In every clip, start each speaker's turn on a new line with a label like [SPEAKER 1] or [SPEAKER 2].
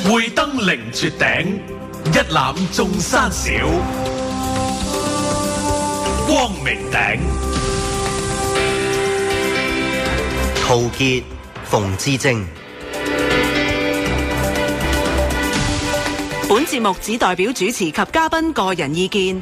[SPEAKER 1] 會登凌絕頂，一覽眾山小。光明頂，
[SPEAKER 2] 陶傑、馮智政。
[SPEAKER 3] 本節目只代表主持及嘉賓個人意見。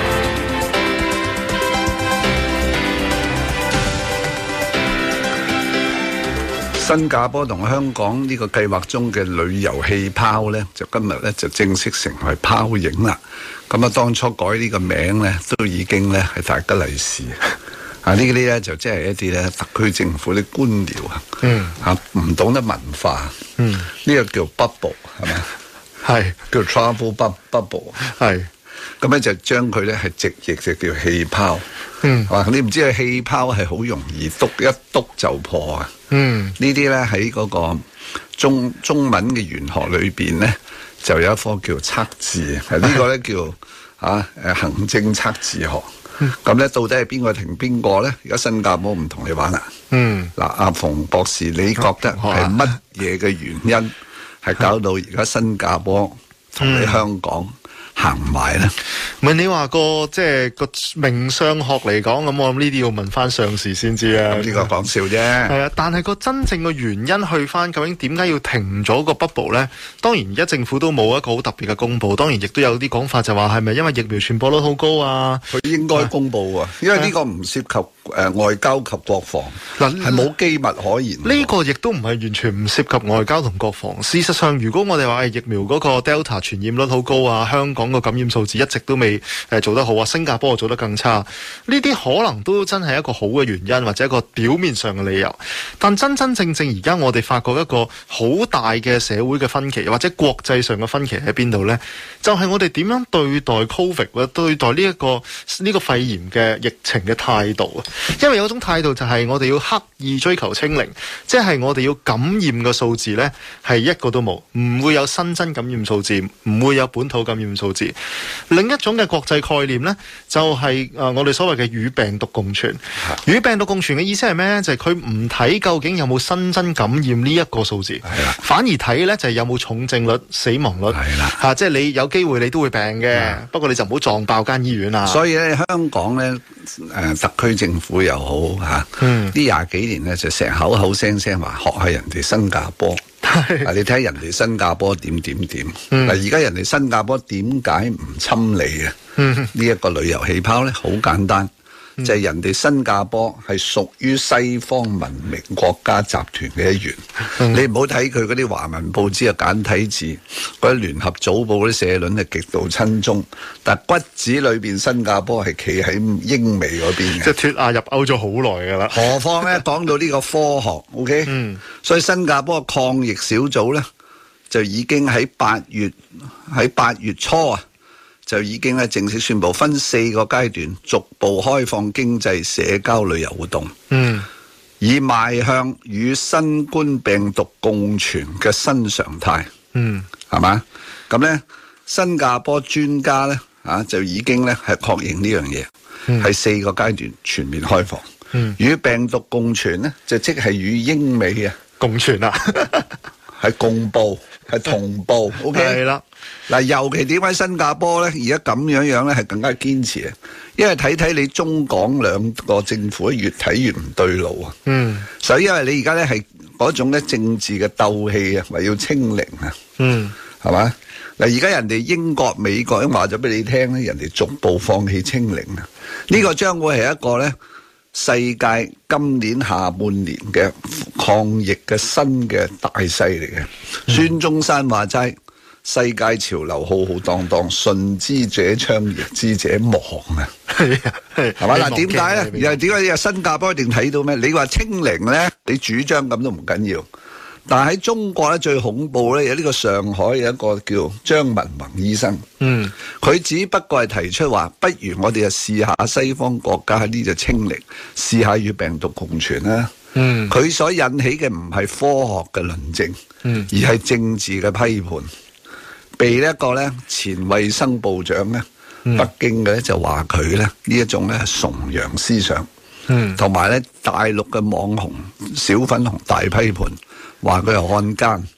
[SPEAKER 4] 新加坡同香港呢個計劃中嘅旅遊氣泡呢，就今日呢就正式成為泡影啦。咁啊，當初改呢個名呢，都已經呢係大吉利是啊！呢啲呢就即係一啲呢特區政府啲官僚唔懂得文化，呢個叫 bubble 係咪？係叫 travel bubble 係。咁咧就將佢咧係直譯就叫氣泡，你唔知啊，氣泡係好容易篤一篤就破啊！呢啲咧喺嗰個中文嘅玄學裏邊咧，就有一科叫測字，呢個咧叫行政測字學。咁咧到底係邊個停邊個咧？而家新加坡唔同你玩啦。嗱，阿馮博士，你覺得係乜嘢嘅原因係搞到而家新加坡同你香港行埋咧？
[SPEAKER 5] 唔係你話即係個名相學嚟講，咁我諗呢啲要問翻上士先知啊。
[SPEAKER 4] 呢個講笑啫。
[SPEAKER 5] 係啊，但係個真正嘅原因去翻，究竟點解要停咗個 bubble 咧？當然而家政府都冇一個好特別嘅公佈。當然亦都有啲講法就話係咪因為疫苗傳播率好高啊？
[SPEAKER 4] 佢應該公佈啊，因為呢個唔涉及外交及國防，係冇機密可言。
[SPEAKER 5] 呢個亦都唔係完全唔涉及外交同國防。事實上，如果我哋話疫苗嗰個 Delta 傳染率好高啊，香港個感染數字一直都未做得好啊，新加坡做得更差，呢啲可能都真係一個好嘅原因，或者一個表面上嘅理由。但真正而家我哋發覺一個好大嘅社會嘅分歧，或者國際上嘅分歧喺邊度呢？就係我哋點樣對待 Covid 或者對待呢個肺炎嘅疫情嘅態度啊！因為有種態度就係我哋要刻意追求清零，即係我哋要感染嘅數字呢係一個都冇，唔會有新增感染數字，唔會有本土感染數字。另一種嘅國際概念呢，就係我哋所謂嘅與病毒共存。與病毒共存嘅意思係咩呢？就係佢唔睇究竟有冇新增感染呢一個數字，反而睇呢就係有冇重症率、死亡率。即係你有機會你都會病嘅，不過你就唔好撞爆間醫院啦。
[SPEAKER 4] 所以咧，香港呢，特區政府又好呢20幾年呢，就成口口聲聲話學下人哋新加坡。你睇人哋新加坡點。而家人哋新加坡點解唔侵你啊？呢一個旅遊氣泡呢，好簡單，就係人哋新加坡係屬於西方文明國家集團嘅一員。你唔好睇佢嗰啲華文報紙嘅簡體字，嗰啲聯合早報嗰啲社論係極度親中，但骨子裏邊新加坡係企喺英美嗰邊嘅，
[SPEAKER 5] 即係脫亞入歐咗好耐噶啦。
[SPEAKER 4] 何況呢，講到呢個科學 ，OK，所以新加坡抗疫小組呢，就已經喺8月初啊，就已經咧正式宣布分4個階段逐步開放經濟、社交、旅遊活動，以邁向與新冠病毒共存嘅新常態，係嘛？咁咧，新加坡專家咧就已經咧係確認呢樣嘢，係4個階段全面開放，與病毒共存咧就即係與英美啊
[SPEAKER 5] 共存啦，
[SPEAKER 4] 係共步。係同步 ，OK， 係啦。嗱，尤其點解新加坡咧而家咁樣咧係更加堅持啊？因為睇你中港兩個政府越睇越唔對路啊。所以因為你而家咧係嗰種咧政治嘅鬥氣啊，話要清零啊。係嘛？嗱，而家人哋英國、美國已經話咗俾你聽咧，人哋逐步放棄清零啊。呢個將會係一個咧世界今年下半年嘅抗疫嘅新嘅大勢嚟嘅。孫中山話齋，世界潮流浩浩蕩蕩，順之者昌，逆之者亡啊！係嘛？嗱，點解咧？又點解新加坡一定睇到咩？你話清零咧，你主張咁都唔緊要。但係喺中國咧最恐怖咧，有呢個上海有一個叫張文宏醫生，佢只不過係提出話，不如我哋就試下西方國家喺呢度清零，試下與病毒共存啦。佢所引起嘅唔係科學嘅論證，而係政治嘅批判。被呢一個咧前衛生部長咧，北京嘅咧就話佢咧呢一種咧係崇洋思想，同埋咧大陸嘅網紅小粉紅大批判。話佢係漢奸，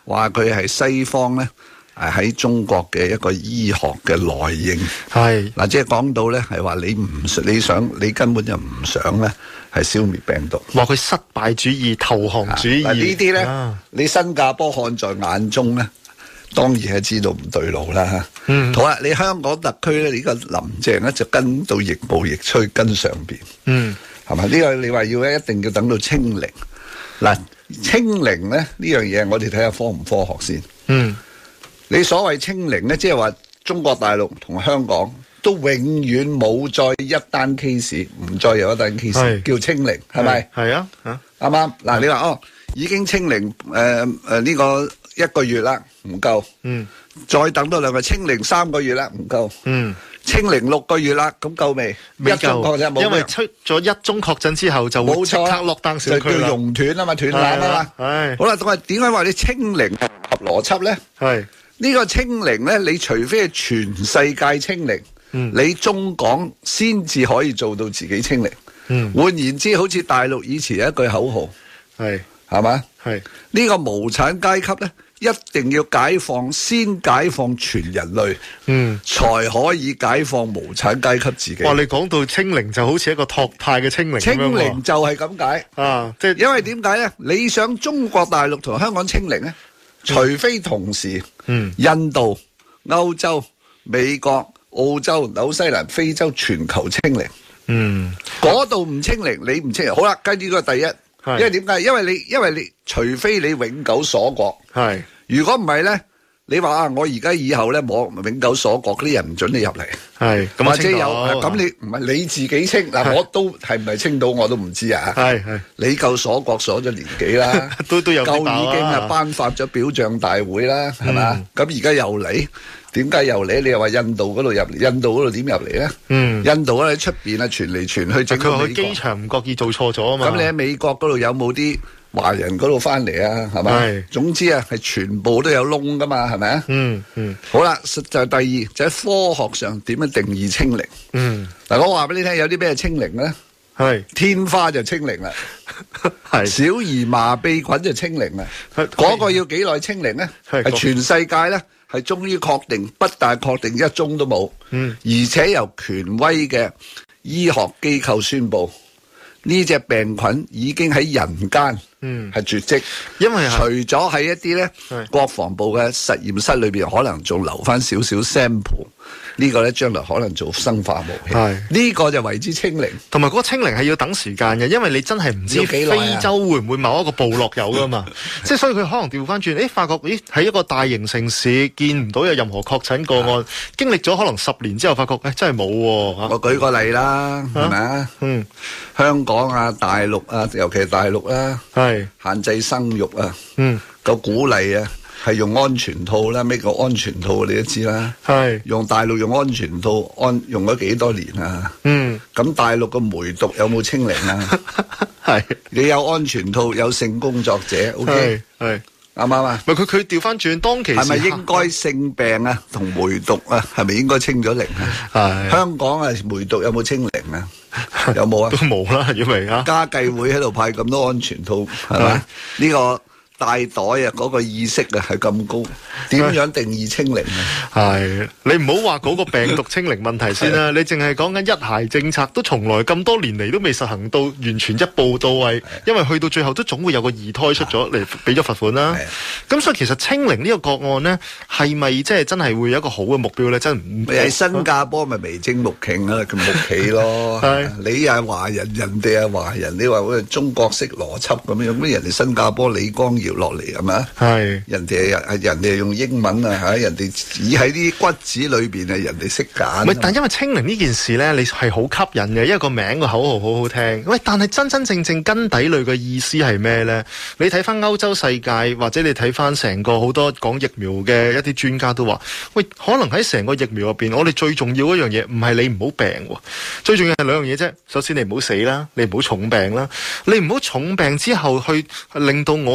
[SPEAKER 4] 話佢係西方咧喺中國嘅一個醫學嘅內應。
[SPEAKER 5] 係
[SPEAKER 4] 嗱，即係講到咧係話你根本就唔想咧係消滅病毒。
[SPEAKER 5] 話佢失敗主義、投降主義。
[SPEAKER 4] 呢啲咧，你新加坡看在眼中咧，當然係知道唔對路啦。好啦，你香港特區咧，呢個林鄭咧就跟到亦步亦趨跟上邊。係咪？呢個你話一定要等到清零。嗱，清零咧呢樣嘢，我哋睇下科唔科學先。你所謂清零咧，即係話中國大陸同香港都永遠冇再一單 case， 唔再有一單 case， 叫清零，係咪？係啊，啱唔啱？嗱，你話已經清零呢個1個月啦，唔夠。再等多2個，清零3個月啦，唔夠。清零6個月啦，咁夠未？
[SPEAKER 5] 未夠，因為出咗1宗確診之後就會即刻落單小區啦，
[SPEAKER 4] 就叫熔斷啊嘛，斷纜啊嘛。好啦，咁點解話你清零合邏輯咧？係呢個清零咧，你除非係全世界清零，你中港先至可以做到自己清零。換言之，好似大陸以前有一句口號，係嘛？呢個無產階級咧，一定要解放，先解放全人類，才可以解放無產階級自己。哇！你講到清零就好似一個托派嘅清零咁樣喎。清零就係咁解啊！即係因為點解咧？你想中國大陸同香港清零咧？除非同時，印度、歐洲、美國、澳洲、紐西蘭、非洲全球清零，嗰度唔清零，你唔清零。好啦，跟住呢個第一，因為點解？因為你除非你永久鎖國，如果唔係咧，你話我而家以後咧我永久鎖國，嗰啲人唔准你入嚟，或者有咁你唔係你自己清嗱，我都係唔係清到我都唔知啊。你夠鎖國鎖咗年幾啦，都有夠已經係頒發咗表彰大會啦，係嘛？咁而家又嚟，點解又嚟？你又話印度嗰度入嚟，印度嗰度點入嚟咧？印度咧喺出邊啊傳嚟傳去，佢去機場唔覺意做錯咗啊嘛。咁你喺美國嗰度有冇啲華人嗰度翻嚟啊？係咪？總之啊，係全部都有窿噶嘛，係咪啊？好啦，就第二就喺科學上點樣定義清零？嗱，我話俾你聽，有啲咩清零咧？天花就清零啦，小兒麻痹菌就清零啦。嗰個要幾耐清零咧？係全世界咧係終於確定，不但確定1宗都冇，而且由權威嘅醫學機構宣布呢隻病菌已經喺人間係絕跡，因為除咗喺一啲咧國防部嘅實驗室裏邊，可能仲留翻少少 sample。呢個咧將來可能做生化武器，呢個就為之清零。同埋嗰個清零係要等時間嘅，因為你真係唔知非洲會唔會某一個部落有噶嘛，即係所以佢可能調翻轉，發覺喺一個大型城市見唔到有任何確診個案，經歷咗可能10年之後，發覺真係冇。我舉個例啦，係咪啊？香港啊、大陸啊，尤其係大陸啦，限制生育啊，個鼓勵啊。係用安全套啦，咩叫安全套你都知啦。用大陸用安全套用咗幾多年啊？咁大陸個梅毒有冇清零啊？你有安全套，有性工作者 ，OK，啱唔啱啊？唔係佢調翻轉，當其時係咪應該性病啊同梅毒啊，係咪應該清咗零啊？香港啊，梅毒有冇清零啊？有冇啊？都冇啦，因為家計會喺度派咁多安全套，係咪呢個？帶袋啊，嗰個意識啊係咁高，點樣定義清零啊？係你唔好話嗰個病毒清零問題先啦，你淨係講緊一孩政策都從來咁多年嚟都未實行到完全一步到位，因為去到最後都總會有個二胎出咗嚟俾咗罰款啦。咁所以其實清零呢個個案呢，係咪即係真係會有一個好嘅目標呢？真唔喺新加坡咪眉精目瓊啊，叫木企咯。你係華人，人哋係華人，你話我哋中國式邏輯咁樣，咁人哋新加坡李光耀落嚟係咪？人哋用英文啊嚇，人哋只喺啲骨子裏邊啊，人哋識揀。唔係，但因為清零呢件事咧，你係好吸引嘅，因為個名個口號好好聽。喂，但係真真正正根底裏嘅意思係咩咧？你睇翻歐洲世界，或者你睇翻成個好多講疫苗嘅一啲專家都話，喂，可能喺成個疫苗入邊，我哋最重要一樣嘢唔係你唔好病喎，最重要係兩樣嘢啫。首先你唔好死啦，你唔好重病啦，你唔好重病之後去令到我哋個醫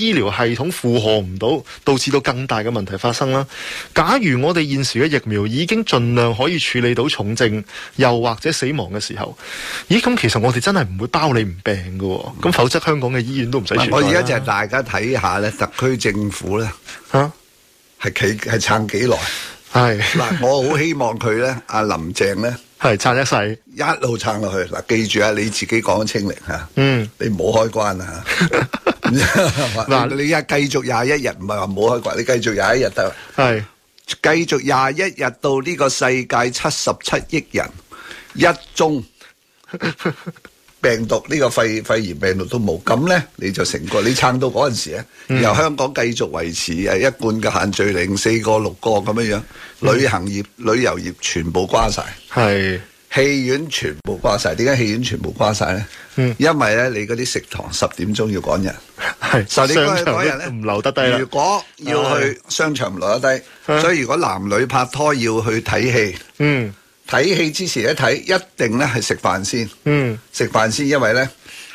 [SPEAKER 5] 醫療系統負荷唔到，導致到更大嘅問題發生啦。假如我哋現時嘅疫苗已經盡量可以處理到重症又或者死亡嘅時候，咦咁其實我哋真係唔會包你唔病㗎，咁否則香港嘅醫院都唔使存在啦。
[SPEAKER 4] 我而家就係大家睇下咧，特區政府咧係撐幾耐？係嗱，我好希望佢咧，阿林鄭咧
[SPEAKER 5] 係撐一世，
[SPEAKER 4] 一路撐落去。嗱，記住啊，你自己講清零嚇，你唔好開關啊！嗱，你而家繼續21日，唔係話唔好開關，你繼續21日得。係繼續21日到呢個世界77億人一宗病毒呢個肺炎病毒都冇，咁咧你就成個你撐到嗰陣時咧，然後香港繼續維持一貫嘅限聚令4個6個咁樣樣，旅行業、旅遊業全部關晒，係戲院全部關晒。點解戲院全部關晒咧？因為咧你嗰啲食堂10點鐘要趕人，係10點鐘趕人咧唔留得低啦。如果要去商場唔留得低，所以如果男女拍拖要去睇戲，睇戲之前一睇，一定咧係食飯先。食飯先，因為咧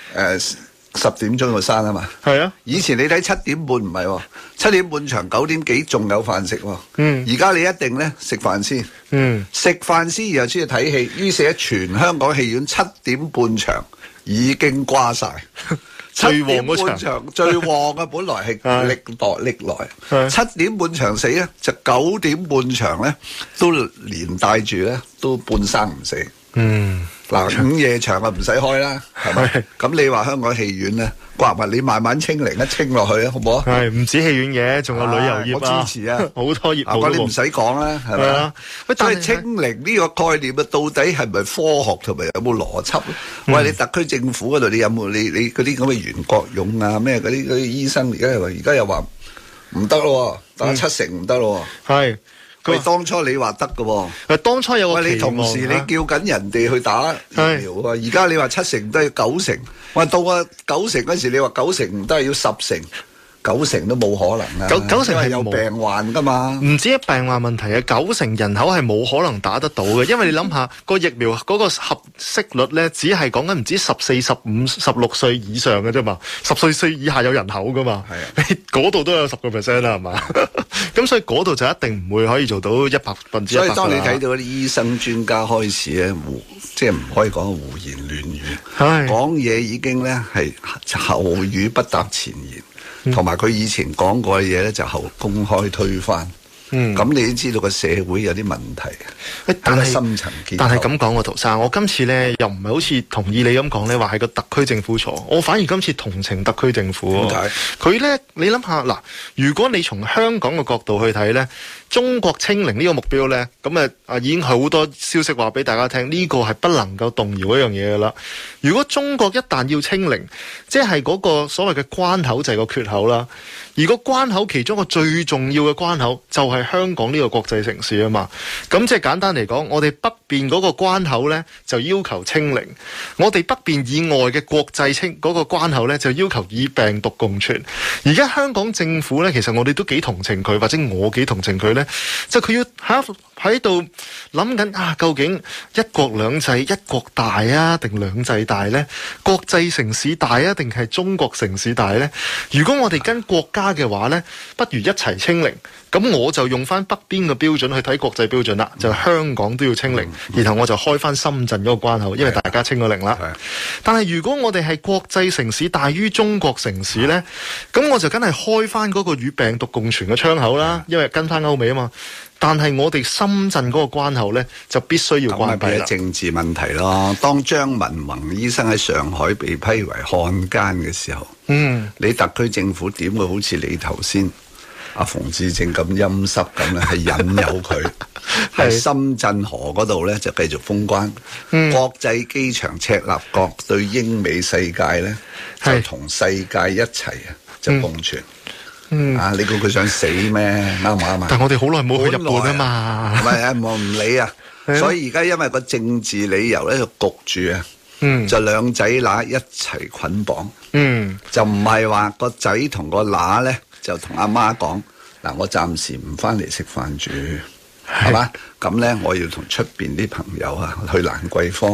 [SPEAKER 4] 10點鐘就閂啊嘛。係啊，以前你睇7點半唔係喎，7點半場9點幾仲有飯食喎。而家你一定咧食飯先。食飯先然後先去睇戲，於是喺全香港戲院7點半場已經瓜晒。最旺嗰場，最旺嘅本來係歷來7點半場死咧，就9點半場咧都連帶住咧都半生唔死。嗱，午夜場啊唔使開啦，係咪？咁你話香港戲院咧，刮埋你慢慢清零一清落去啊，好唔好啊？係唔止戲院嘅，仲有旅遊業啊，我支持啊，好多業務。你唔使講啦，係咪啊？所以清零呢個概念啊，到底係咪科學同埋有冇邏輯咧？喂，你特區政府嗰度，你有冇你嗰啲咁嘅袁國勇啊咩嗰啲醫生而家又話唔得咯，打7成唔得咯，係。喂，當初你話得㗎喎，當初有個期望，你同時你叫緊人哋去打疫苗喎，而家你話7成都要9成，喂，到啊9成嗰時你話9成唔得，要10成。9成都冇可能啊！9成係有病患噶嘛？唔止係病患問題啊！9成人口係冇可能打得到嘅，因為你諗下個疫苗嗰個合適率咧，只係講緊唔知14、15、16歲以上嘅啫嘛，10歲以下有人口噶嘛，你嗰度都有10% 啦，係嘛？咁所以嗰度就一定唔會可以做到100%。所以當你睇到啲醫生專家開始咧，即係唔可以講胡言亂語，講嘢已經咧係後語不搭前言。同埋佢以前講過嘅嘢咧，就後公開推翻。咁你都知道個社會有啲問題，但係深層結構。但係咁講喎，陶生，我今次咧又唔係好似同意你咁講咧，話係個特區政府錯。我反而今次同情特區政府。點解？佢咧，你諗下嗱，如果你從香港嘅角度去睇咧，中國清零呢個目標咧，咁已經好多消息話俾大家聽，呢個係不能夠動搖一樣嘢噶啦。如果中國一旦要清零，即係嗰個所謂嘅關口就係個缺口啦。而個關口其中一個最重要嘅關口就係香港呢個國際城市啊嘛。咁即係簡單嚟講，我哋北邊嗰個關口呢就要求清零，我哋北邊以外嘅國際嗰個關口呢就要求與病毒共存。而家香港政府呢，其實我哋都幾同情佢，或者我幾同情佢呢，就佢要喺度諗緊啊，究竟一國兩制一國大啊定兩制大呢？國際城市大啊定係中國城市大呢？如果我哋跟國家嘅話呢，不如一齊清零。咁我就用翻北邊嘅標準去睇國際標準啦，就香港都要清零，然後我就開翻深圳嗰個關口，因為大家清咗零啦。但係如果我哋係國際城市大於中國城市呢，咁我就梗係開翻嗰個與病毒共存嘅窗口啦，因為跟翻歐美啊嘛。但係我哋深圳嗰個關口呢，就必須要關閉啦。政治問題咯。當張文宏醫生喺上海被批為漢奸嘅時候，你特區政府點會好似你頭先阿馮志正咁陰濕咁咧？係引誘佢喺深圳河嗰度呢，就繼續封關。國際機場赤鱲角對英美世界呢，就同世界一齊就共存。你估佢想死咩？啱唔啱啊？但我哋好耐冇去日本啊嘛，唔係啊，我唔理啊。所以而家因為個政治理由咧，就焗住啊，就兩仔乸一齊捆綁，就唔係話個仔同個乸咧就同阿媽講嗱，我暫時唔翻嚟食飯住，係嘛？咁咧我要同出邊啲朋友啊去蘭桂坊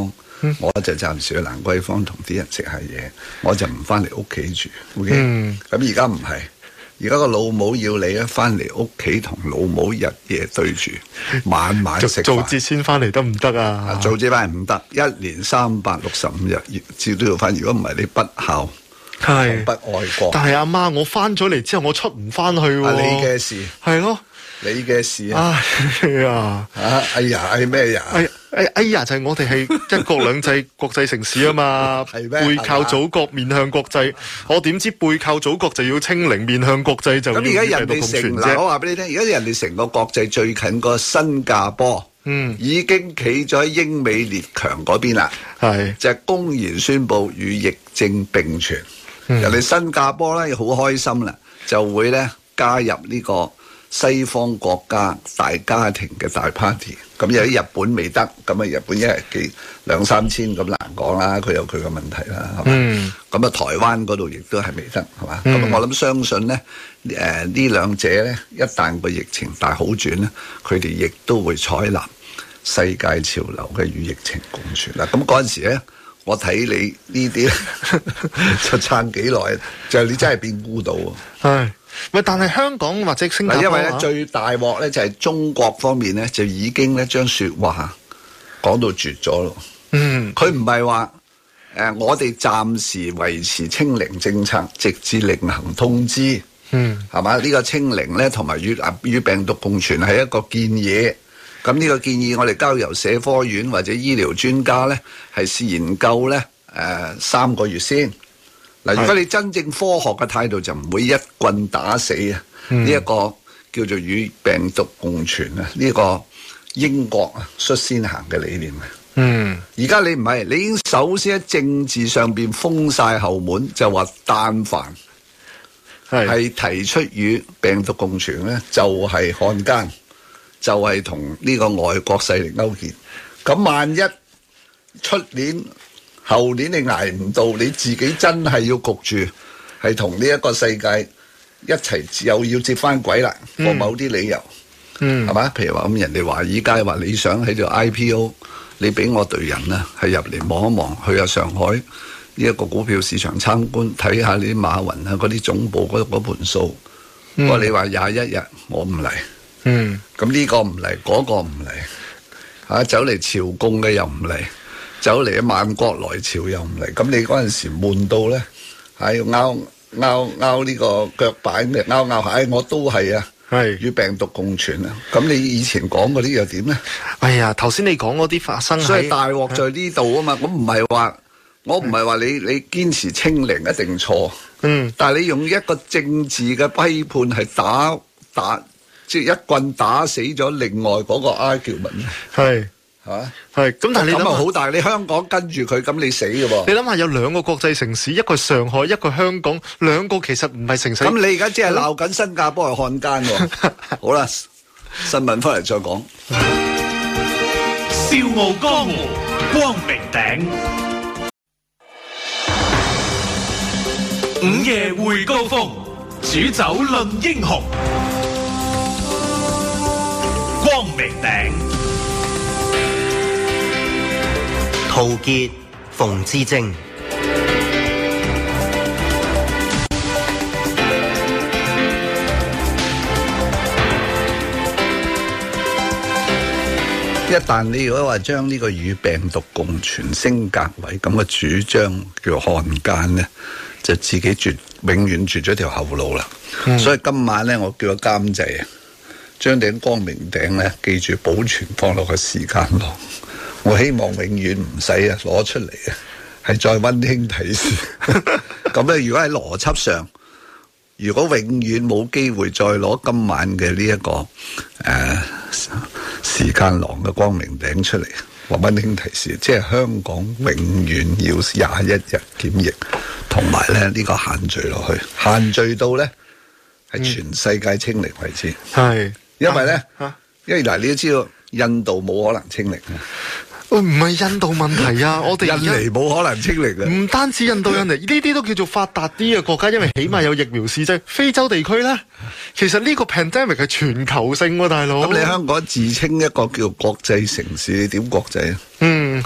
[SPEAKER 4] 我就暫時去蘭桂坊同啲人食下嘢，我就唔翻嚟屋企住。OK，咁而家唔係，而家個老母要你咧翻嚟屋企同老母日夜對住，晚晚食飯。
[SPEAKER 5] 做節先翻嚟得唔得啊？
[SPEAKER 4] 做節翻嚟唔得，一年365日照都要翻。如果唔係你不孝，不愛國。
[SPEAKER 5] 但係阿媽，我翻咗嚟之後，我出唔翻去喎。
[SPEAKER 4] 你嘅事
[SPEAKER 5] 係咯。
[SPEAKER 4] 你嘅事啊！哎呀，咩呀？
[SPEAKER 5] 哎呀，就係我哋係一國兩制國際城市啊嘛，
[SPEAKER 4] 係咩？
[SPEAKER 5] 背靠祖國，面向國際。我點知背靠祖國就要清零，面向國際就要
[SPEAKER 4] 咁而家人哋成嗱，我話俾你聽，而家人哋成個國際最近個新加坡，已經企咗喺英美列強嗰邊啦，就係公然宣布與疫症並存。人哋新加坡咧好開心啦，就會咧加入呢個西方國家大家庭嘅大 party， 咁有啲日本未得，咁啊日本一日幾2-3千咁難講啦，佢有佢嘅問題啦，係嘛？咁啊台灣嗰度亦都係未得，係嘛？咁我諗相信咧，呢兩者咧，一旦個疫情大好轉咧，佢哋亦都會採納世界潮流嘅與疫情共存啦。咁嗰陣時咧，我睇你呢啲就撐幾耐，就係你真係變孤島喎。
[SPEAKER 5] 但係香港或者新加坡，
[SPEAKER 4] 因為咧最大鑊咧就係中國方面咧就已經咧將說話講到絕咗咯。佢唔係話我哋暫時維持清零政策，直至另行通知。係嘛？呢個清零咧同埋與病毒共存係一個建議。咁呢個建議我哋交由社科院或者醫療專家咧係試研究咧3個月先。嗱，如果你真正科學嘅態度，就唔會一棍打死啊！呢一個叫做與病毒共存啊，呢個英國啊率先行嘅理念啊。而家你唔係，你已經首先喺政治上邊封晒後門，就話但凡係提出與病毒共存咧，就係漢奸，就係同呢個外國勢力勾結。咁萬一出年，後年你捱唔到，你自己真係要焗住，係同呢一個世界一齊又要接翻軌啦。for某啲理由，係嘛？譬如話咁，人哋華爾街話你想喺度 IPO， 你俾我隊人啊，係入嚟望一望，去下上海呢一個股票市場參觀，睇下你啲馬雲啊嗰啲總部嗰盤數。不過你話21日我唔嚟，咁呢個唔嚟，嗰個唔嚟，走嚟朝貢嘅又唔嚟。走嚟萬國來朝又唔嚟，咁你嗰陣時悶到咧，拗呢個腳板嘅，拗下，我都係啊，與病毒共存啊。咁你以前講嗰啲又點咧？
[SPEAKER 5] 哎呀，頭先你講嗰啲發生，
[SPEAKER 4] 所以大鑊在呢度啊嘛。我唔係話你堅持清零一定錯，但係你用一個政治嘅批判係打，即係一棍打死咗另外嗰個 argument。
[SPEAKER 5] 咁，但係你諗下
[SPEAKER 4] 好大，你香港跟住佢，咁你死嘅喎。
[SPEAKER 5] 你諗下有2個國際城市，一個上海，一個香港，2個其實唔係城市。
[SPEAKER 4] 咁你而家只係鬧緊新加坡係漢奸喎。好啦，新聞翻嚟再講。
[SPEAKER 1] 笑傲江湖，光明頂，午夜會高峰，煮酒論英雄，光明頂。
[SPEAKER 2] 陶傑、馮智政。
[SPEAKER 4] 一旦你如果話將呢個與病毒共存升格為咁嘅主張叫漢奸呢，就自己永遠絕咗條後路啦。所以今晚呢，我叫個監製啊，將頂光明頂呢，記住保存放落個時間度。我希望永遠唔使攞出嚟啊，係再溫馨提示。咁咧，如果喺邏輯上，如果永遠冇機會再攞今晚嘅呢一個時間廊嘅光明頂出嚟，話溫馨提示，即係香港永遠要21日檢疫，同埋咧呢個限聚落去，限聚到咧係全世界清零為止。因為咧，因為嗱，你都知道印度冇可能清零啊。
[SPEAKER 5] 唔係印度問題啊，我哋
[SPEAKER 4] 印尼冇可能清零啊。唔
[SPEAKER 5] 單止印度、印尼呢啲都叫做發達啲嘅國家，因為起碼有疫苗試劑。非洲地區咧，其實呢個 pandemic 係全球性喎，大佬。
[SPEAKER 4] 咁你香港自稱一個叫國際城市，你點國際啊？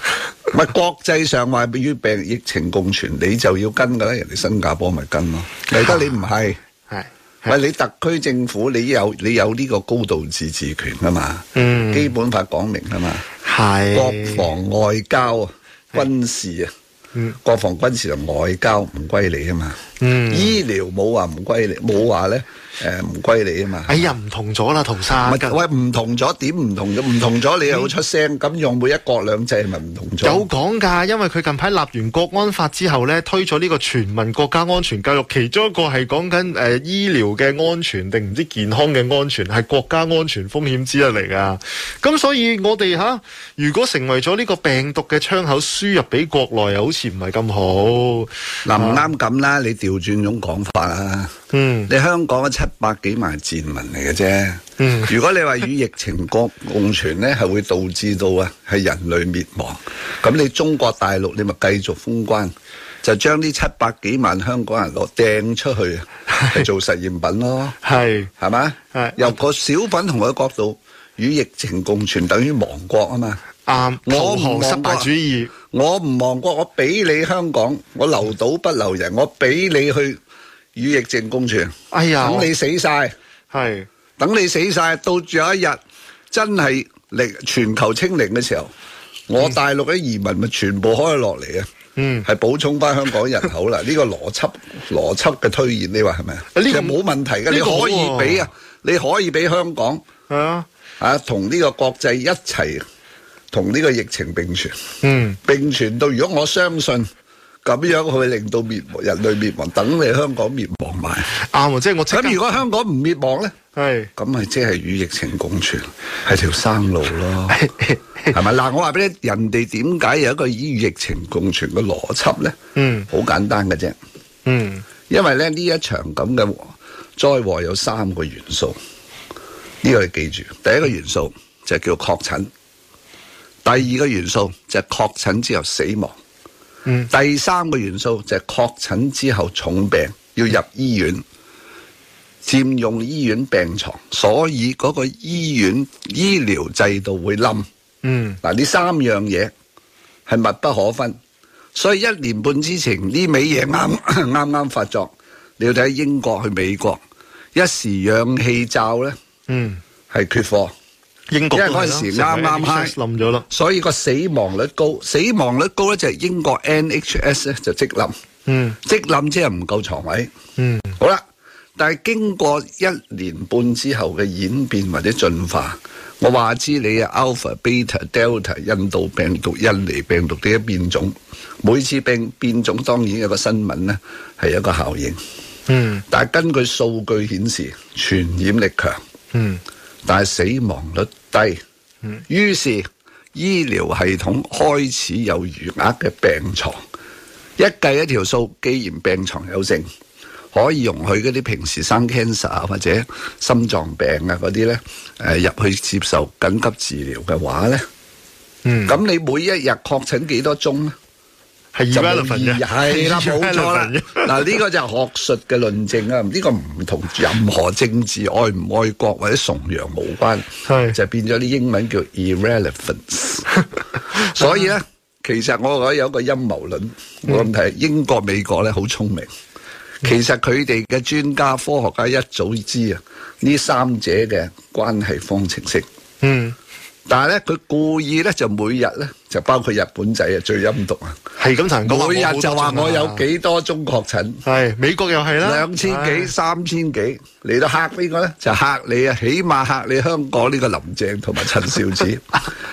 [SPEAKER 4] 唔係國際上話與病疫情共存，你就要跟㗎啦，人哋新加坡咪跟咯，嚟得你唔係。喂，你特區政府你有呢個高度自治權啊嘛，基本法講明啊嘛，國防外交軍事啊，國防軍事同外交唔歸你啊嘛，醫療冇話唔歸你，冇話咧唔歸你啊嘛。
[SPEAKER 5] 哎呀，唔同咗啦，陶生。
[SPEAKER 4] 喂，唔同咗點唔同咗？唔同咗你又好出聲，咁用每一國兩制咪唔同咗？
[SPEAKER 5] 有講㗎，因為佢近排立完國安法之後咧，推咗呢個全民國家安全教育，其中一個係講緊醫療嘅安全定唔知健康嘅安全，係國家安全風險之一嚟㗎。咁所以我哋如果成為咗呢個病毒嘅窗口輸入俾國內，又好似唔係咁好。
[SPEAKER 4] 嗱，唔啱咁啦，你調轉種講法啦。你香港嘅700幾萬賤民嚟嘅啫。如果你話與疫情共存咧，係會導致到係人類滅亡。咁你中國大陸你咪繼續封關，就將呢700幾萬香港人掟出去去做實驗品咯。係嘛？由個小粉紅嘅角度，與疫情共存等於亡國啊嘛。
[SPEAKER 5] 啱，我唔失敗主義，
[SPEAKER 4] 我唔亡國，我俾你香港，我留島不留人，我俾你去與疫情共存。哎呀，等你死晒，等你死晒，到最後一日真係全球清零嘅時候，我大陸嘅移民咪全部可以落嚟啊！係補充翻香港人口啦。呢個邏輯嘅推演，你話係咪啊？其實冇問題嘅，你可以俾你可以俾香港同呢個國際一齊。同呢個疫情並存，並存到如果我相信咁樣會令到人類滅亡，等你香港滅亡埋。啱，即係我咁如果香港唔滅亡咧，咁咪即係與疫情共存，係條生路咯，係咪？嗱，我話俾你，人哋點解有一個與疫情共存嘅邏輯咧？好簡單嘅啫，因為咧呢一場咁嘅災禍有3個元素，呢個你記住，第一個元素就叫確診。第2個元素就係確診之後死亡，第3個元素就係確診之後重病要入醫院，佔用醫院病床，所以嗰個醫院醫療制度會冧。嗱，呢3樣嘢係密不可分，所以1年半之前呢味嘢啱發作。你要睇英國去美國，一時氧氣罩咧，係缺貨。英國因為嗰陣時啱啱冧咗啦，所以個死亡率高。死亡率高咧就係英國 NHS 咧就即冧，即冧即係唔夠床位。好啦，但係經過1年半之後嘅演變或者進化，我話知你啊 Alpha、Beta、Delta、印度病毒、印尼病毒呢啲變種，每次變種當然有個新聞咧係一個效應。但係根據數據顯示傳染力強。但係死亡率低，於是醫療系統開始有餘額嘅病床，一計一條數，既然病床有剩，可以容許嗰啲平時生 cancer 或者心臟病啊嗰啲咧，入去接受緊急治療嘅話咧，咁你每一日確診幾多宗咧？係 irrelevant 嘅，係啦，冇錯啦。嗱，呢個就係學術嘅論證啊，呢個唔同任何政治愛唔愛國或者崇洋無關，就變咗啲英文叫 irrelevance。所以咧，其實我覺得有一個陰謀論，我咁睇英國、美國咧好聰明。其實佢哋嘅專家、科學家一早知啊，呢3者嘅關係方程式。但係咧，佢故意咧就每日咧就包括日本仔啊最陰毒啊，係咁同人講，每日就話我有幾多宗確診，係美國又係啦，2000幾、3000幾嚟到嚇呢個咧就嚇你啊，起碼嚇你香港呢個林鄭同埋陳肇始呢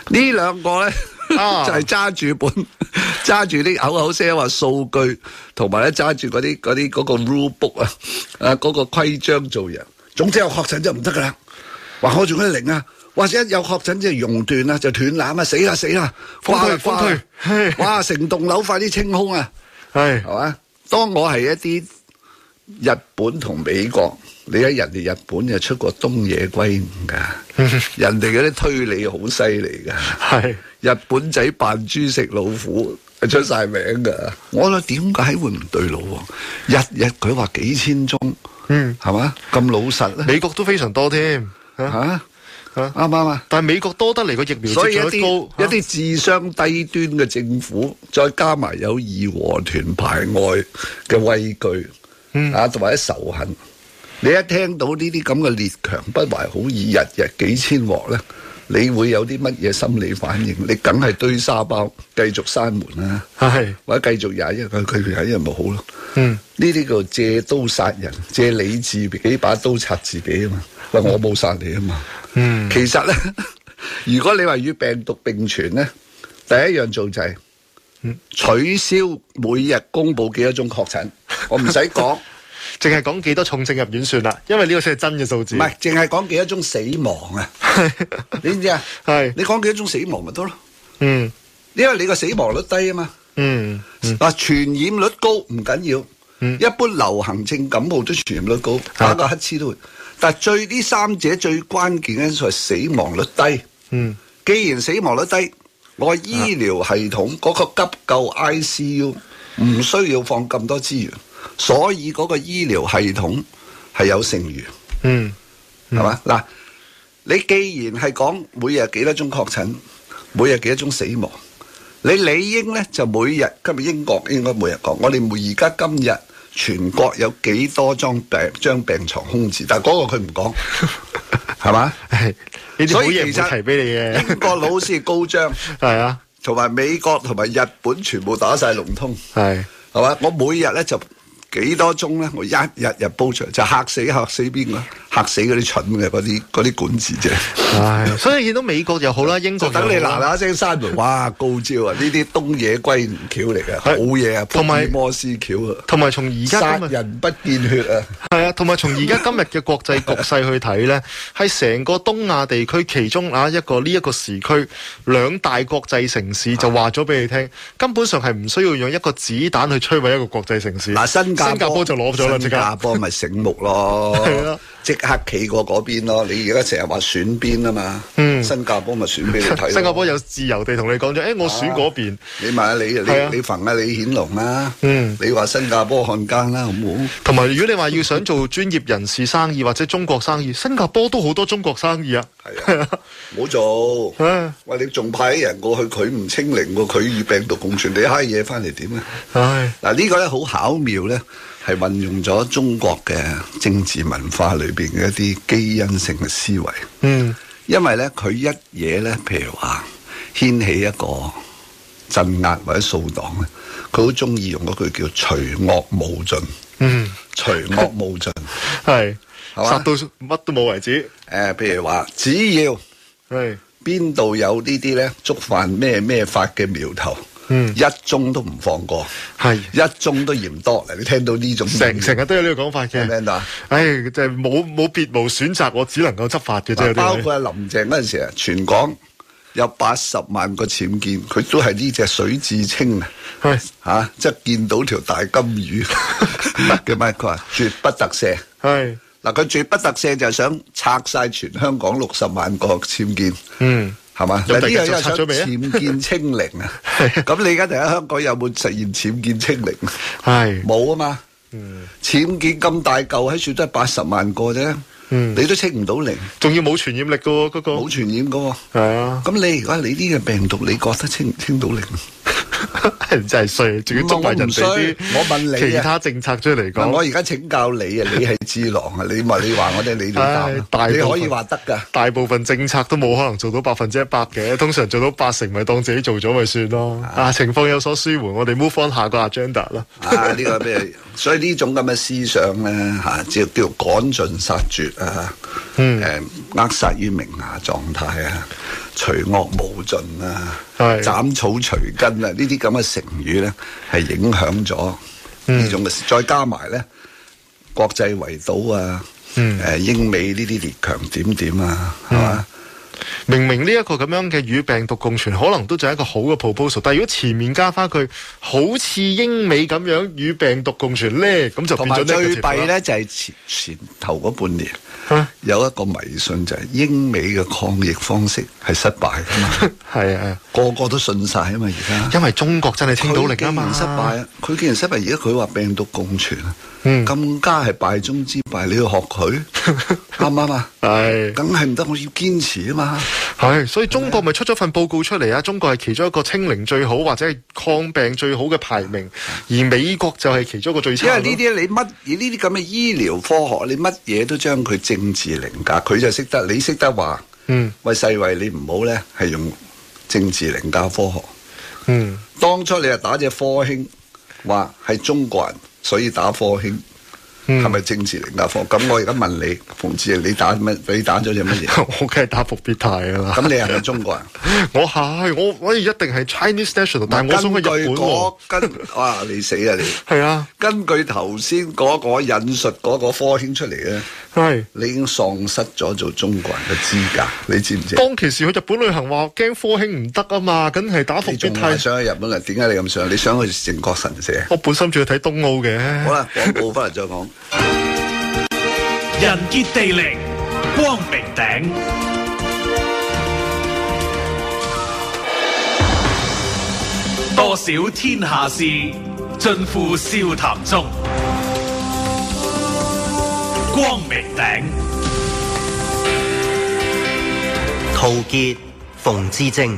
[SPEAKER 4] 2個咧就係揸住啲口口聲話數據，同埋咧揸住嗰個 rule book 啊嗰個規章做人，總之有確診就唔得噶啦，話我仲有零啊。或者一有確診就熔斷啦，就斷纜啊，死啦，掛啦，哇！成棟樓快啲清空啊，係嘛？當我係一啲日本同美國，你睇人哋日本就出過東野圭吾噶，人哋嗰啲推理好犀利噶，係日本仔扮豬食老虎，出晒名噶。我諗點解會唔對路？日佢話幾千宗，係嘛？咁老實咧？美國都非常多添，嚇。 啱唔啱啊？
[SPEAKER 5] 但係美國多得嚟個疫苗
[SPEAKER 4] 所以一
[SPEAKER 5] 接種率高，
[SPEAKER 4] 啲智商低端嘅政府，再加埋有義和團排外嘅畏懼，同埋啲仇恨。你一聽到呢啲咁嘅列強不懷好意，日日幾千鑊咧，你會有啲乜嘢心理反應？你梗係堆沙包，繼續閂門啦，或者繼續踩佢踩人咪好咯。呢啲叫借刀殺人，借你自己把刀插自己啊嘛。喂，我冇殺你啊嘛。其實咧，如果你話與病毒並存咧，第一樣做就係取消每日公佈幾多宗確診，我唔使講。
[SPEAKER 5] 淨係講幾多重症入院算啦，因為呢個先係真嘅數字。
[SPEAKER 4] 唔係，淨係講幾多宗死亡啊？你知唔知啊？係你講幾多宗死亡咪得咯？因為你個死亡率低啊嘛。傳染率高唔緊要，一般流行性感冒都傳染率高，打個乞嗤都會。但係呢三者最關鍵嘅因素係死亡率低。既然死亡率低，我醫療系統嗰個急救 ICU 唔需要放咁多資源。所以嗰個醫療系統係有剩餘，係嘛？嗱，你既然係講每日幾多宗確診，每日幾多宗死亡，你理應咧就每日，今日英國應該每日講，我哋而家今日全國有幾多張病床空置，但係嗰個佢唔講，係嘛？所以其實
[SPEAKER 5] 提俾你嘅
[SPEAKER 4] 英國佬先高張，係啊，同埋美國同埋日本全部打晒龍通，係嘛？我每日咧就。幾多宗咧？我日日煲出嚟，就嚇死邊個？嚇死嗰啲蠢嘅嗰啲管治者。
[SPEAKER 5] 唉，所以見到美國又好啦，英國
[SPEAKER 4] 等你嗱嗱聲閂門，哇！高招啊！呢啲東野圭吾橋嚟嘅，好嘢啊！福爾摩斯橋啊！
[SPEAKER 5] 同埋從而家
[SPEAKER 4] 殺人不見血啊！
[SPEAKER 5] 係啊，同埋從而家今日嘅國際局勢去睇咧，係成個東亞地區其中一個時區兩大國際城市就話咗俾你聽，根本上係唔需要用一個子彈去摧毀一個國際城市。
[SPEAKER 4] 嗱，新加坡
[SPEAKER 5] 就攞咗啦，
[SPEAKER 4] 新加坡咪醒目咯，即刻企過嗰邊咯。你而家成日話選邊啊嘛，新加坡咪選俾你睇。
[SPEAKER 5] 新加坡有自由地同你講咗，我選嗰邊。
[SPEAKER 4] 你問下你馮下李顯龍啦，你話新加坡漢奸啦，好唔好？
[SPEAKER 5] 同埋如果你話要想做專業人士生意或者中國生意，新加坡都好多中國生意啊。
[SPEAKER 4] 係啊，冇做。喂，你仲派啲人過去，佢唔清零喎，佢與病毒共存，你揩嘢翻嚟點咧？嗱，呢個咧好巧妙咧。係運用咗中國嘅政治文化裏邊嘅一啲基因性嘅思維，因為咧佢一嘢咧，譬如話掀起一個鎮壓或者掃蕩咧，佢好中意用嗰句叫除惡務盡，除惡務盡係
[SPEAKER 5] 殺到乜都冇為止。
[SPEAKER 4] 譬如話只要邊度有呢啲咧觸犯咩法嘅苗頭。一宗都唔放過，係一宗都嫌多。嗱，你聽到呢種
[SPEAKER 5] 成日都有呢個講法嘅，
[SPEAKER 4] 聽到啊？
[SPEAKER 5] 就係冇別無選擇，我只能夠執法嘅啫。
[SPEAKER 4] 包括阿林鄭嗰陣時啊，全港有80萬個僭建，佢都係呢隻水至清啊，即係見到條大金魚嘅咩？佢話絕不特赦。係嗱，佢絕不特赦就係想拆晒全香港60萬個僭建。係嘛？嗱，呢個又想僭建清零啊！咁你而家喺香港有冇實現僭建清零？係冇啊嘛！僭建咁大嚿喺處都係80萬個啫，你都清唔到零，
[SPEAKER 5] 仲要冇傳染力噶喎，嗰個
[SPEAKER 4] 冇傳染噶喎。係啊！咁你而家你呢個病毒，你覺得清唔清到零？
[SPEAKER 5] 真係衰，仲要捉埋人哋啲
[SPEAKER 4] 我問你
[SPEAKER 5] 其他政策出嚟講。
[SPEAKER 4] 我而家請教你啊，你係智囊啊，你話我哋你點答？你可以話得㗎。大部分政策都冇可能做到100%嘅，通常做到80%，咪當自己做咗咪算咯。情況有所舒緩，我哋 move on 下個 agenda 啦。 呢個咩？所以呢種咁嘅思想咧，叫趕盡殺絕啊，扼殺於萌芽狀態啊，除惡務盡啊，斬草除根啊，呢啲咁嘅成語咧，係影響咗呢種嘅事。再加埋咧，國際圍堵啊，英美呢啲列強點啊，係嘛？
[SPEAKER 5] 明明呢一個咁樣嘅與病毒共存，可能都就係一個好嘅 proposal。但係如果前面加翻佢好似英美咁樣與病毒共存咧，咁就變咗
[SPEAKER 4] 最弊咧就係前頭嗰半年，有一個迷信就係英美嘅抗疫方式係失敗噶嘛。係啊，個個都信晒啊嘛，而家。
[SPEAKER 5] 因為中國真係清到力啊嘛。
[SPEAKER 4] 佢既然失敗，而家佢話病毒共存，更加係敗中之敗。 敗，你要學佢，啱唔啱啊？係，梗係唔得，我要堅持啊嘛。
[SPEAKER 5] 係，所以中國咪出咗份報告出嚟啊！中國係其中一個清零最好或者係抗病最好嘅排名，而美國就係其中一個最差。
[SPEAKER 4] 因為呢啲你呢啲咁嘅醫療科學，你乜嘢都將佢政治凌駕，佢就識得，你識得話，喂世衛你唔好咧係用政治凌駕科學。當初你係打隻科興，話係中國人，所以打科興。係咪政治凌駕科？咁我而家問你，馮智政，你打咗隻乜嘢？
[SPEAKER 5] 我梗係打復必泰㗎啦。
[SPEAKER 4] 咁你係咪中國人？
[SPEAKER 5] 我係，我一定係 Chinese national， 但係我想去日本喎。
[SPEAKER 4] 哇！你死啊你！
[SPEAKER 5] 係啊，
[SPEAKER 4] 根據頭先嗰個引述嗰個科興出嚟咧，係你已經喪失咗做中國人嘅資格，你知唔知？
[SPEAKER 5] 當其時去日本旅行話驚科興唔得啊嘛，梗係打復必泰。
[SPEAKER 4] 你想去日本啊？點解你咁想？你想去靖國神社？
[SPEAKER 5] 我本身仲要睇東奧嘅。
[SPEAKER 4] 好啦，廣告翻嚟再講。
[SPEAKER 1] 人傑地靈，光明頂，多少天下事，盡付笑談中。光明頂，
[SPEAKER 2] 陶傑、馮智政。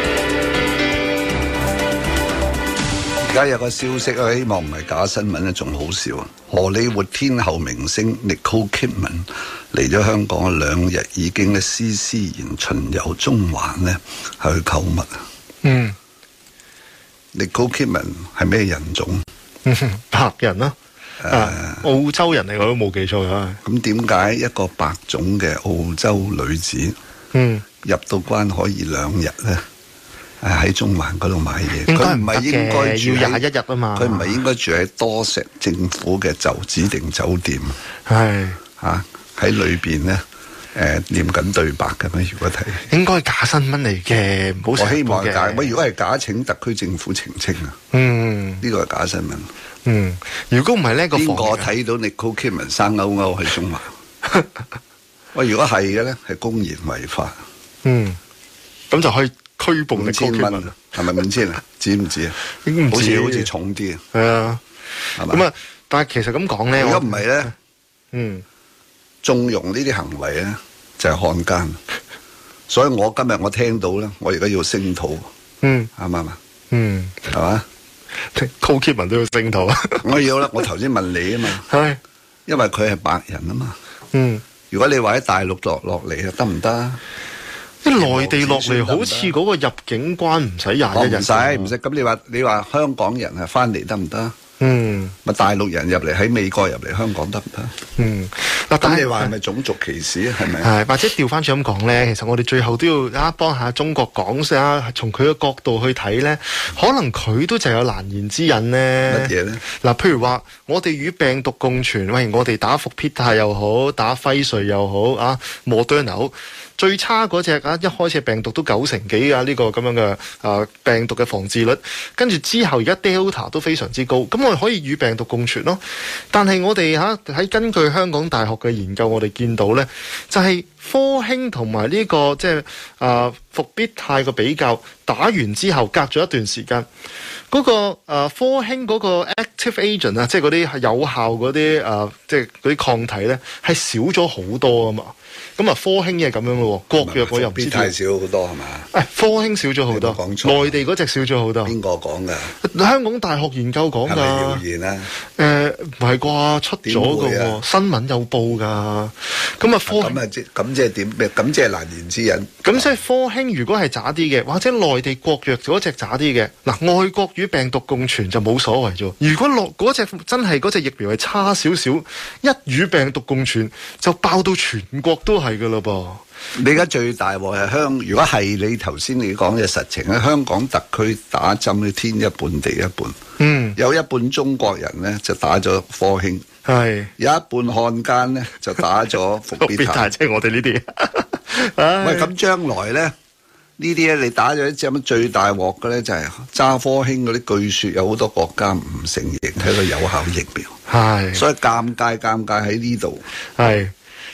[SPEAKER 4] 而家有個消息啊，希望唔係假新聞啊，仲好笑啊！荷里活天后明星 Nicole Kidman 嚟咗香港2日，已經咧施施然巡遊中環咧，係去購物啊。Nicole Kidman 係咩人種？
[SPEAKER 5] 白人啦，澳洲人嚟，我都冇記錯嘅。
[SPEAKER 4] 咁點解一個白種嘅澳洲女子，入到關可以2日咧？喺中環嗰度買嘢，佢唔係應該住
[SPEAKER 5] 要21日啊嘛，
[SPEAKER 4] 佢唔係應該住喺多石政府嘅指定酒店，係喺裏邊咧念緊對白嘅咩？如果睇
[SPEAKER 5] 應該係假新聞嚟嘅，唔好。我希望
[SPEAKER 4] 假，如果係假，請特區政府澄清啊！呢個係假新聞。
[SPEAKER 5] 如果唔係呢個
[SPEAKER 4] 邊個睇到Nicole Kidman生勾勾喺中環？喂，如果係嘅咧，係公然違法。
[SPEAKER 5] 咁就可以拘捕
[SPEAKER 4] 5,000蚊，係咪5,000啊？知唔知啊？好似重啲啊！
[SPEAKER 5] 係啊，咁啊，但係其實咁講咧，
[SPEAKER 4] 如果唔係咧，縱容呢啲行為咧，就係漢奸。所以我今日我聽到咧，我而家要聲討，啱唔啱啊？係嘛
[SPEAKER 5] ？Nicole Kidman都要聲討啊！
[SPEAKER 4] 我要啦，我頭先問你啊嘛，係，因為佢係白人啊嘛。如果你話喺大陸落嚟啊，得唔得？
[SPEAKER 5] 啲內地落嚟好似嗰個入境關唔使21日，
[SPEAKER 4] 唔使。咁你話香港人係翻嚟得唔得？咪大陸人入嚟喺美國入嚟香港得唔得？咁你話係咪種族歧視啊？係咪？
[SPEAKER 5] 係或者調翻轉咁講咧，其實我哋最後都要幫下中國講先，從佢嘅角度去睇咧，可能佢都就有難言之隱咧。
[SPEAKER 4] 乜嘢咧？
[SPEAKER 5] 嗱，譬如話我哋與病毒共存，喂，我哋打復必泰又好，打輝瑞又好啊，Moderna又好。最差嗰隻一開始病毒都90幾呢個咁樣嘅病毒嘅防治率，跟住之後而家 Delta 都非常之高，咁我哋可以與病毒共存咯。但係我哋喺根據香港大學嘅研究，我哋見到呢，就係科興同埋呢個即係復必泰嘅比較，打完之後隔咗一段時間，嗰個科興嗰個 active agent 啊，即係嗰啲有效嗰啲即係嗰啲抗體呢，係少咗好多啊嘛。咁啊，科興嘅咁樣咯，國藥我又唔知道。
[SPEAKER 4] 太少好多係嘛？
[SPEAKER 5] 科興少咗好多，內地嗰隻少咗好多。
[SPEAKER 4] 邊個講㗎？
[SPEAKER 5] 香港大學研究講㗎。係咪謠言啊？唔係啩？出咗㗎喎，新聞有報㗎。咁啊，
[SPEAKER 4] 咁即係點？咁即係難言之隱。
[SPEAKER 5] 咁即係科興如果係渣啲嘅，或者內地國藥嗰隻渣啲嘅，嗱，外國與病毒共存就冇所謂啫。如果嗰隻真係嗰隻疫苗係差少少，一與病毒共存就爆到全國都係㗎啦噃。
[SPEAKER 4] 你而家最大鑊係如果係你頭先你講嘅實情喺香港特區打針咧，天一半地一半。有一半中國人咧就打咗科興，有一半漢奸咧就打咗復必泰，
[SPEAKER 5] 即係我哋呢啲。
[SPEAKER 4] 喂，咁將來咧呢啲咧你打咗一針最大鑊嘅咧就係揸科興嗰啲，據說有好多國家唔承認係個有效疫苗，所以尷尬喺呢度。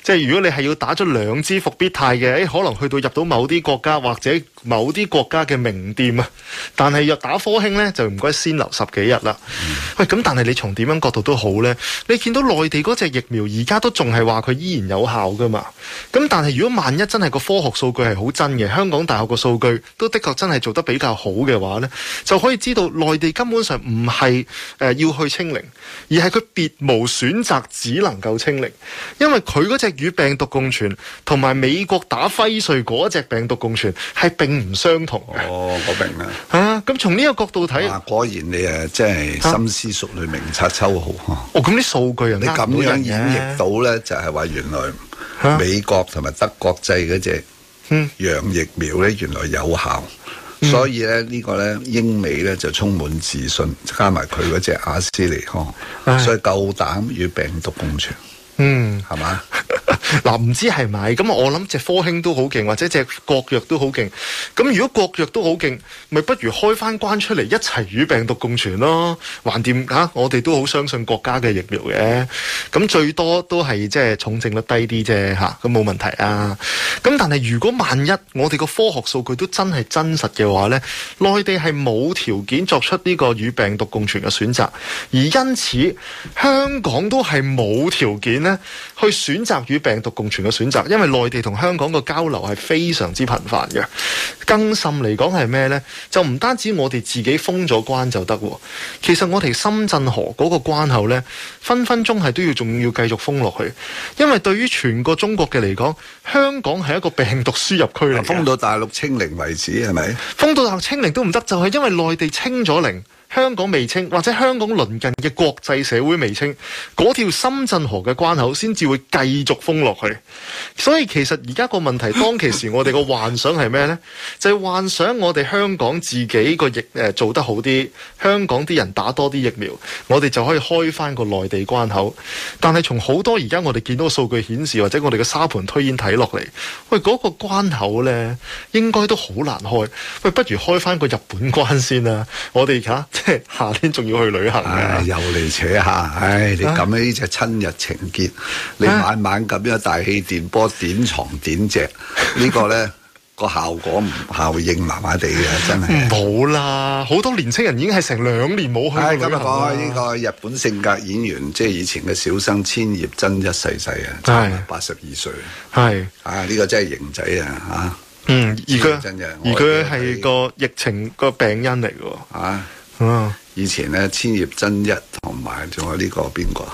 [SPEAKER 5] 即係如果你係要打咗2支復必泰嘅，可能去到入到某啲國家或者某啲國家嘅名店啊，但係若打科興呢，就唔該先留10幾日啦。喂，咁但係你從點樣角度都好呢？你見到內地嗰隻疫苗而家都仲係話佢依然有效噶嘛？咁但係如果萬一真係個科學數據係好真嘅，香港大學個數據都的確真係做得比較好嘅話呢，就可以知道內地根本上唔係要去清零，而係佢別無選擇，只能夠清零，因為佢嗰隻與病毒共存同埋美國打輝瑞嗰隻病毒共存係並唔相同嘅。
[SPEAKER 4] 哦，我明啦。
[SPEAKER 5] 咁從呢個角度睇，
[SPEAKER 4] 果然你真係深思熟慮、明察秋毫。
[SPEAKER 5] 哦，咁啲數據
[SPEAKER 4] 你咁樣演繹到咧，就係話原來美國同埋德國製嗰隻洋疫苗咧，原來有效。所以咧呢個咧英美咧就充滿自信，加埋佢嗰隻阿斯利康，所以夠膽與病毒共存。係嘛？
[SPEAKER 5] 嗱，唔知係咪咁？我諗隻科興都好勁，或者隻國藥都好勁。咁如果國藥都好勁，咪不如開翻關出嚟一齊與病毒共存咯。橫掂嚇，我哋都好相信國家嘅疫苗嘅。咁最多都係即係重症率低啲啫嚇，咁冇問題啊。咁但係如果萬一我哋個科學數據都真係真實嘅話呢，內地係冇條件作出呢個與病毒共存嘅選擇，而因此香港都係冇條件呢去選擇與病毒共存嘅選擇，因為內地同香港個交流係非常之頻繁嘅。更甚嚟講係咩呢？就唔單止我哋自己封咗關就得喎，其實我哋深圳河嗰個關口呢，分分鐘係都仲要繼續封落去，因為對於全個中國嘅嚟講，香港係一個病毒輸入區嚟嘅。
[SPEAKER 4] 封到大陸清零為止係咪？
[SPEAKER 5] 封到大陸清零都唔得，就係因為內地清咗零，香港未清，或者香港鄰近嘅國際社會未清，嗰條深圳河嘅關口先至會繼續封落去。所以其實而家個問題，當其時我哋個幻想係咩呢？就係幻想我哋香港自己個疫做得好啲，香港啲人打多啲疫苗，我哋就可以開翻個內地關口。但係從好多而家我哋見到嘅數據顯示，或者我哋嘅沙盤推演睇落嚟，喂，嗰個關口呢應該都好難開。喂，不如開翻個日本關先啦。我哋即係夏天仲要去旅行啊！
[SPEAKER 4] 又嚟扯下，你咁呢隻親日情結，你晚晚咁樣大氣電波點床點隻，呢個咧個效果唔效應麻麻地嘅，真係
[SPEAKER 5] 冇啦！好多年青人已經係成2年冇去過旅行啦。今日講
[SPEAKER 4] 呢個日本性格演員，即係以前嘅小生千葉真一逝世啊，82歲。係呢個真係型仔啊！
[SPEAKER 5] 而佢係個疫情個病因嚟嘅。
[SPEAKER 4] 以前咧千葉真一同埋仲有呢個邊個？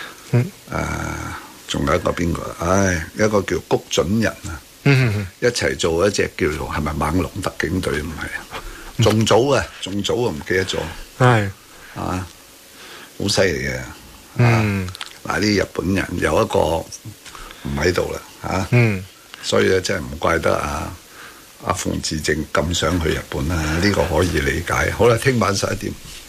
[SPEAKER 4] 仲有一個邊個？一個叫谷準人啊！一齊做一隻叫做係咪猛龍特警隊？唔係啊，仲早啊，唔記得咗。好犀利嘅。嗱，啲日本人有一個唔喺度啦，所以咧真係唔怪得阿馮智政咁想去日本啦，呢個可以理解。好啦，聽晚11點。